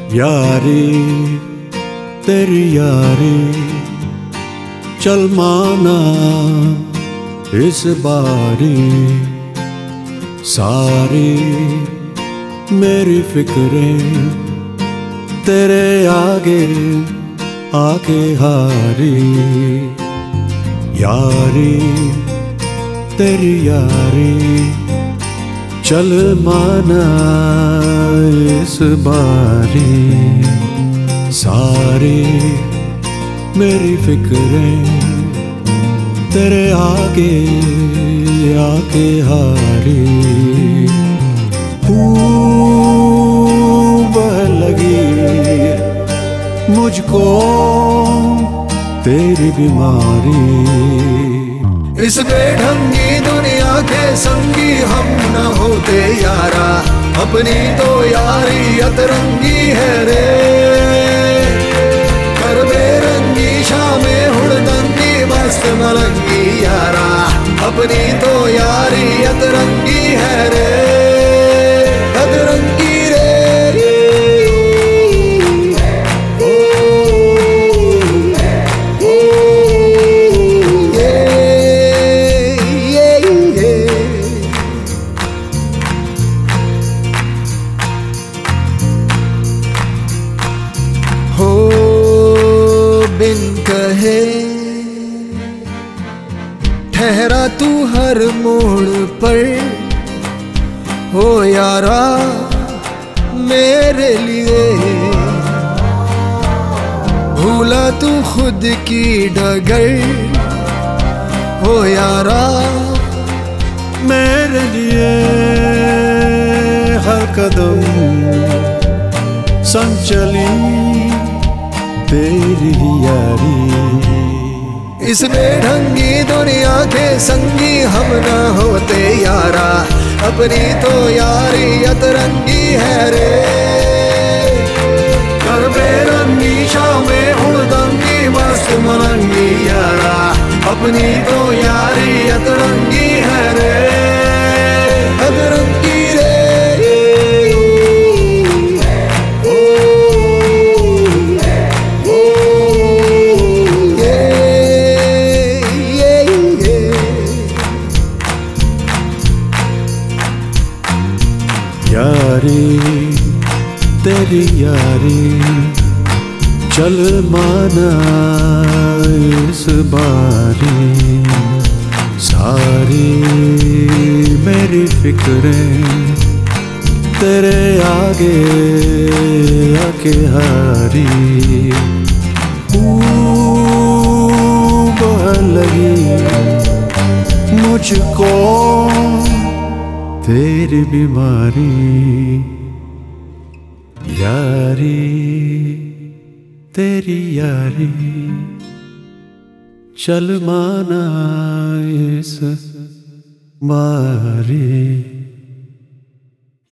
यारी तेरी यारी चल माना इस बारी, सारी मेरी फिक्रें तेरे आगे आके हारी। यारी तेरी यारी चल माना इस बारी, सारी मेरी फिक्रें तेरे आगे आके हारी। बह लगी मुझको तेरी बीमारी, इस बेढंगी दुनिया के संगी हम न होते यारा, अपनी तो यारी अतरंगी है रे। कर बेरंगी शामें हुड़दंगी मस्त मलंगी यारा, अपनी तो यारी अतरंगी है रे, अतरंगी रे। हो बिन कहे ठहरा तू हर मोड़ पर, हो यारा मेरे लिए भूला तू खुद की डगर, हो यारा मेरे लिए हर कदम संग चली तेरी यारी। इस बेढंगी दुनिया के संगी हम न होते यारा, अपनी तो यारी अतरंगी है रे। कर बेरंगी शामें हुड़दंगी मस्त मलंगी यारा, अपनी तो यारी अतरंगी है रे, अतरंगी रे। यारी तेरी यारी चल माना इस बारी, सारी मेरी फिक्रें तेरे आगे आके हारी। बह लगी मुझको तेरी बीमारी, यारी तेरी यारी चल माना इस बारी।